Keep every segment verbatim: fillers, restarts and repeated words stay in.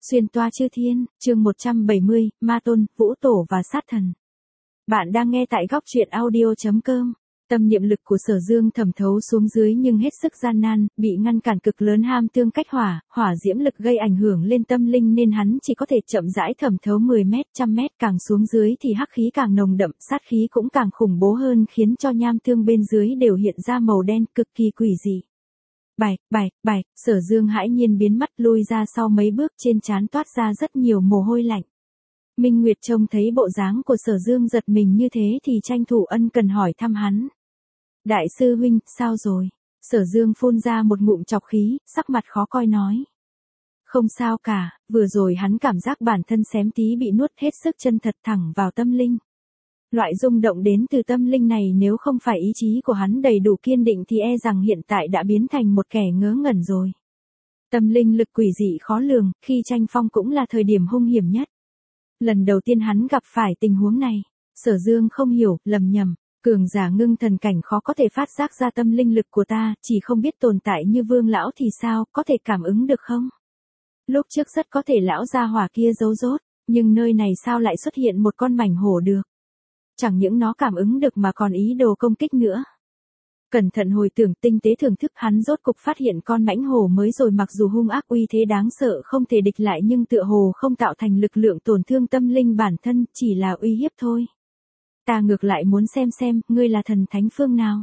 Xuyên toa chư thiên, chương một trăm bảy mươi, Ma Tôn, Vũ Tổ và Sát Thần. Bạn đang nghe tại góc truyện audio chấm com. Tâm niệm lực của Sở Dương thẩm thấu xuống dưới nhưng hết sức gian nan, bị ngăn cản cực lớn ham tương cách hỏa, hỏa diễm lực gây ảnh hưởng lên tâm linh nên hắn chỉ có thể chậm rãi thẩm thấu mười mét, trăm mét, càng xuống dưới thì hắc khí càng nồng đậm, sát khí cũng càng khủng bố hơn khiến cho nham tương bên dưới đều hiện ra màu đen cực kỳ quỷ dị. Bài, bài, bài, Sở Dương hãi nhiên biến mắt lui ra sau mấy bước, trên trán toát ra rất nhiều mồ hôi lạnh. Minh Nguyệt trông thấy bộ dáng của Sở Dương giật mình như thế thì tranh thủ ân cần hỏi thăm hắn. Đại sư huynh, sao rồi? Sở Dương phun ra một ngụm chọc khí, sắc mặt khó coi nói. Không sao cả, vừa rồi hắn cảm giác bản thân xém tí bị nuốt hết sức chân thật thẳng vào tâm linh. Loại rung động đến từ tâm linh này nếu không phải ý chí của hắn đầy đủ kiên định thì e rằng hiện tại đã biến thành một kẻ ngớ ngẩn rồi. Tâm linh lực quỷ dị khó lường, khi tranh phong cũng là thời điểm hung hiểm nhất. Lần đầu tiên hắn gặp phải tình huống này, Sở Dương không hiểu, lầm nhầm, cường giả ngưng thần cảnh khó có thể phát giác ra tâm linh lực của ta, chỉ không biết tồn tại như Vương lão thì sao, có thể cảm ứng được không? Lúc trước rất có thể lão gia hỏa kia giấu rốt, nhưng nơi này sao lại xuất hiện một con mảnh hổ được? Chẳng những nó cảm ứng được mà còn ý đồ công kích nữa. Cẩn thận hồi tưởng tinh tế thưởng thức, hắn rốt cục phát hiện con mãnh hổ mới rồi, mặc dù hung ác uy thế đáng sợ không thể địch lại nhưng tựa hồ không tạo thành lực lượng tổn thương tâm linh bản thân, chỉ là uy hiếp thôi. Ta ngược lại muốn xem xem, ngươi là thần thánh phương nào?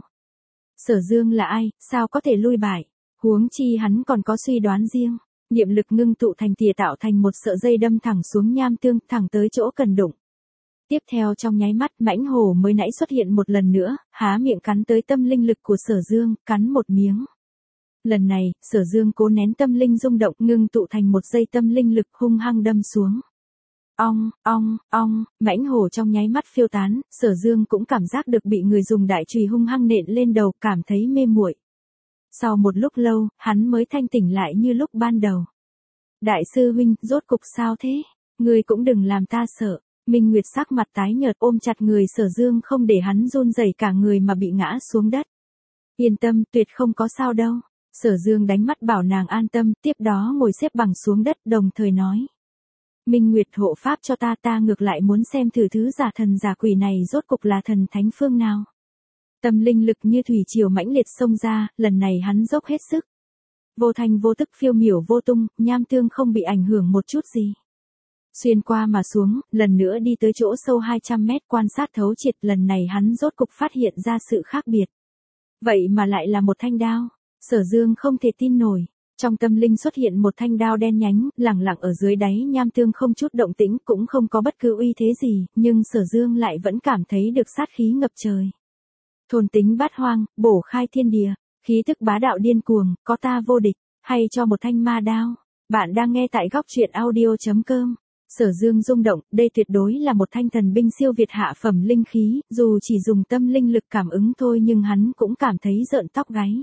Sở Dương là ai, sao có thể lui bại? Huống chi hắn còn có suy đoán riêng. Niệm lực ngưng tụ thành tỉa tạo thành một sợi dây đâm thẳng xuống nham tương, thẳng tới chỗ cần đụng. Tiếp theo trong nháy mắt, mãnh hổ mới nãy xuất hiện một lần nữa, há miệng cắn tới tâm linh lực của Sở Dương, cắn một miếng. Lần này, Sở Dương cố nén tâm linh rung động, ngưng tụ thành một dây tâm linh lực hung hăng đâm xuống. Ong, ong, ong, mãnh hổ trong nháy mắt phiêu tán, Sở Dương cũng cảm giác được bị người dùng đại chùy hung hăng nện lên đầu, cảm thấy mê muội. Sau một lúc lâu, hắn mới thanh tỉnh lại như lúc ban đầu. Đại sư huynh, rốt cục sao thế? Ngươi cũng đừng làm ta sợ. Minh Nguyệt sắc mặt tái nhợt ôm chặt người Sở Dương không để hắn run rẩy cả người mà bị ngã xuống đất. Yên tâm, tuyệt không có sao đâu. Sở Dương đánh mắt bảo nàng an tâm, tiếp đó ngồi xếp bằng xuống đất đồng thời nói. Minh Nguyệt hộ pháp cho ta, ta ngược lại muốn xem thử thứ giả thần giả quỷ này rốt cục là thần thánh phương nào. Tâm linh lực như thủy triều mãnh liệt xông ra, lần này hắn dốc hết sức. Vô thanh vô tức phiêu miểu vô tung, nham tương không bị ảnh hưởng một chút gì. Xuyên qua mà xuống, lần nữa đi tới chỗ sâu hai trăm mét quan sát thấu triệt, lần này hắn rốt cục phát hiện ra sự khác biệt. Vậy mà lại là một thanh đao. Sở Dương không thể tin nổi. Trong tâm linh xuất hiện một thanh đao đen nhánh, lẳng lặng ở dưới đáy nham tương, không chút động tĩnh, cũng không có bất cứ uy thế gì, nhưng Sở Dương lại vẫn cảm thấy được sát khí ngập trời. Thôn tính bát hoang, bổ khai thiên địa, khí tức bá đạo điên cuồng, có ta vô địch, hay cho một thanh ma đao. Bạn đang nghe tại góc truyện audio chấm com. Sở Dương rung động, đây tuyệt đối là một thanh thần binh siêu việt hạ phẩm linh khí, dù chỉ dùng tâm linh lực cảm ứng thôi nhưng hắn cũng cảm thấy rợn tóc gáy.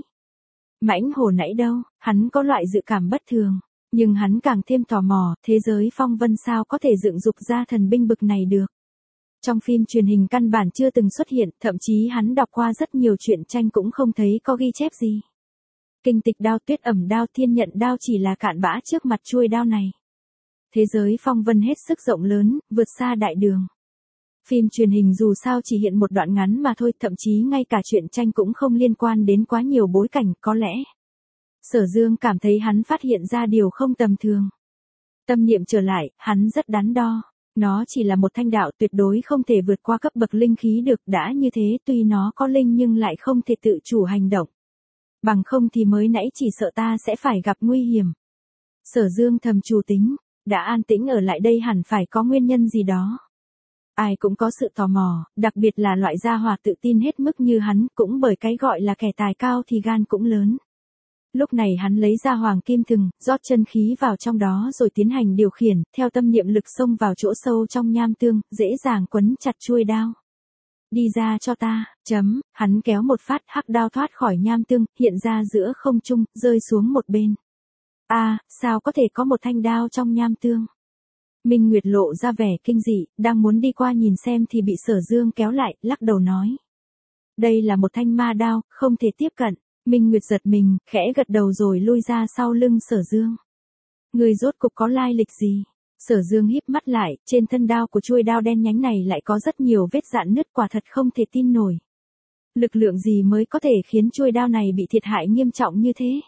Mãnh hổ nãy đâu, hắn có loại dự cảm bất thường, nhưng hắn càng thêm tò mò, thế giới phong vân sao có thể dựng dục ra thần binh bực này được. Trong phim truyền hình căn bản chưa từng xuất hiện, thậm chí hắn đọc qua rất nhiều truyện tranh cũng không thấy có ghi chép gì. Kinh tịch đao, tuyết ẩm đao, thiên nhận đao chỉ là cạn bã trước mặt chuôi đao này. Thế giới phong vân hết sức rộng lớn, vượt xa đại đường. Phim truyền hình dù sao chỉ hiện một đoạn ngắn mà thôi, thậm chí ngay cả truyện tranh cũng không liên quan đến quá nhiều bối cảnh, có lẽ. Sở Dương cảm thấy hắn phát hiện ra điều không tầm thường. Tâm niệm trở lại, hắn rất đắn đo. Nó chỉ là một thanh đạo, tuyệt đối không thể vượt qua cấp bậc linh khí được, đã như thế tuy nó có linh nhưng lại không thể tự chủ hành động. Bằng không thì mới nãy chỉ sợ ta sẽ phải gặp nguy hiểm. Sở Dương thầm chủ tính. Đã an tĩnh ở lại đây hẳn phải có nguyên nhân gì đó. Ai cũng có sự tò mò, đặc biệt là loại gia hỏa tự tin hết mức như hắn, cũng bởi cái gọi là kẻ tài cao thì gan cũng lớn. Lúc này hắn lấy ra hoàng kim thừng, rót chân khí vào trong đó rồi tiến hành điều khiển, theo tâm niệm lực xông vào chỗ sâu trong nham tương, dễ dàng quấn chặt chuôi đao. Đi ra cho ta, chấm, hắn kéo một phát, hắc đao thoát khỏi nham tương, hiện ra giữa không trung, rơi xuống một bên. A, à, sao có thể có một thanh đao trong nham tương? Minh Nguyệt lộ ra vẻ kinh dị, đang muốn đi qua nhìn xem thì bị Sở Dương kéo lại, lắc đầu nói. Đây là một thanh ma đao, không thể tiếp cận. Minh Nguyệt giật mình, khẽ gật đầu rồi lui ra sau lưng Sở Dương. Ngươi rốt cục có lai lịch gì? Sở Dương híp mắt lại, trên thân đao của chuôi đao đen nhánh này lại có rất nhiều vết rạn nứt, quả thật không thể tin nổi. Lực lượng gì mới có thể khiến chuôi đao này bị thiệt hại nghiêm trọng như thế?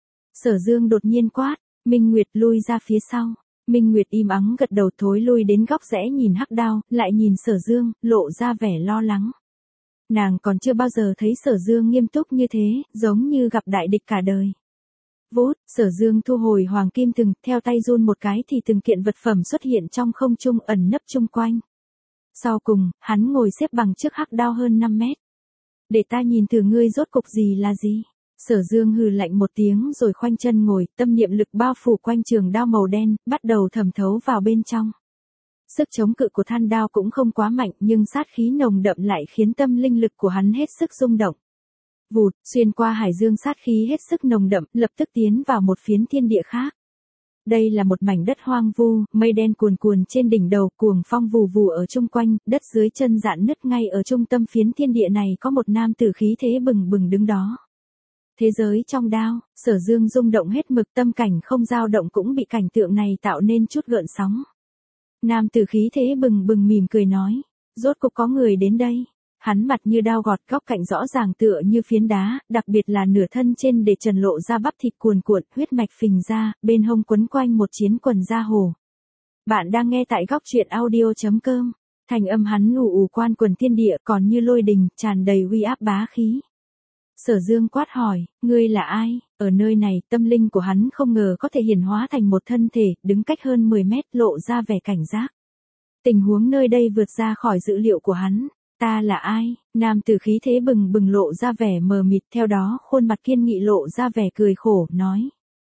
Sở Dương đột nhiên quát, Minh Nguyệt lui ra phía sau. Minh Nguyệt im ắng gật đầu, thối lui đến góc rẽ nhìn hắc đao, lại nhìn Sở Dương, lộ ra vẻ lo lắng. Nàng còn chưa bao giờ thấy Sở Dương nghiêm túc như thế, giống như gặp đại địch cả đời. Vút, Sở Dương thu hồi hoàng kim từng, theo tay run một cái thì từng kiện vật phẩm xuất hiện trong không trung ẩn nấp chung quanh. Sau cùng, hắn ngồi xếp bằng trước hắc đao hơn năm mét. Để ta nhìn thử ngươi rốt cục gì là gì. Sở Dương hừ lạnh một tiếng rồi khoanh chân ngồi, tâm niệm lực bao phủ quanh trường đao màu đen, bắt đầu thẩm thấu vào bên trong. Sức chống cự của than đao cũng không quá mạnh, nhưng sát khí nồng đậm lại khiến tâm linh lực của hắn hết sức rung động. Vụt, xuyên qua hải dương sát khí hết sức nồng đậm, lập tức tiến vào một phiến thiên địa khác. Đây là một mảnh đất hoang vu, mây đen cuồn cuồn trên đỉnh đầu, cuồng phong vù vù ở chung quanh, đất dưới chân rạn nứt, ngay ở trung tâm phiến thiên địa này có một nam tử khí thế bừng bừng đứng đó. Thế giới trong đao, Sở Dương rung động hết mực, tâm cảnh không dao động cũng bị cảnh tượng này tạo nên chút gợn sóng. Nam tử khí thế bừng bừng mỉm cười nói, rốt cục có người đến đây. Hắn mặt như đao gọt, góc cạnh rõ ràng tựa như phiến đá, đặc biệt là nửa thân trên để trần lộ ra bắp thịt cuồn cuộn, huyết mạch phình ra, bên hông quấn quanh một chiến quần da hổ. Bạn đang nghe tại góc truyện audio chấm com. Thành âm hắn ù ù quan quần thiên địa, còn như lôi đình, tràn đầy uy áp bá khí. Sở Dương quát hỏi, ngươi là ai? Ở nơi này, tâm linh của hắn không ngờ có thể hiển hóa thành một thân thể, đứng cách hơn mười mét, lộ ra vẻ cảnh giác. Tình huống nơi đây vượt ra khỏi dữ liệu của hắn. Ta là ai? Nam tử khí thế bừng bừng lộ ra vẻ mờ mịt, theo đó khuôn mặt kiên nghị lộ ra vẻ cười khổ, nói.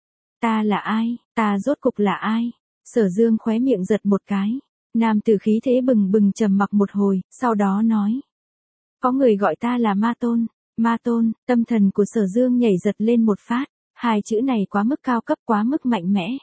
Ta là ai? Ta rốt cục là ai? Sở Dương khóe miệng giật một cái. Nam tử khí thế bừng bừng trầm mặc một hồi, sau đó nói. Có người gọi ta là Ma Tôn. Ma Tôn, tâm thần của Sở Dương nhảy giật lên một phát, hai chữ này quá mức cao cấp, quá mức mạnh mẽ.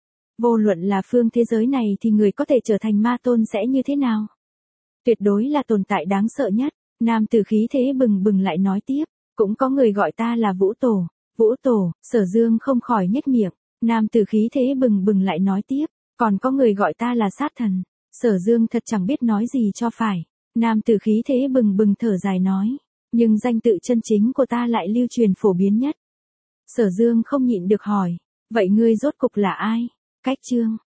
Vô luận là phương thế giới này thì người có thể trở thành Ma Tôn sẽ như thế nào? Tuyệt đối là tồn tại đáng sợ nhất. Nam tử khí thế bừng bừng lại nói tiếp, cũng có người gọi ta là Vũ Tổ. Vũ Tổ, Sở Dương không khỏi nhếch miệng. Nam tử khí thế bừng bừng lại nói tiếp, còn có người gọi ta là Sát Thần. Sở Dương thật chẳng biết nói gì cho phải. Nam tử khí thế bừng bừng thở dài nói, nhưng danh tự chân chính của ta lại lưu truyền phổ biến nhất. Sở Dương không nhịn được hỏi, vậy ngươi rốt cục là ai? Cách chương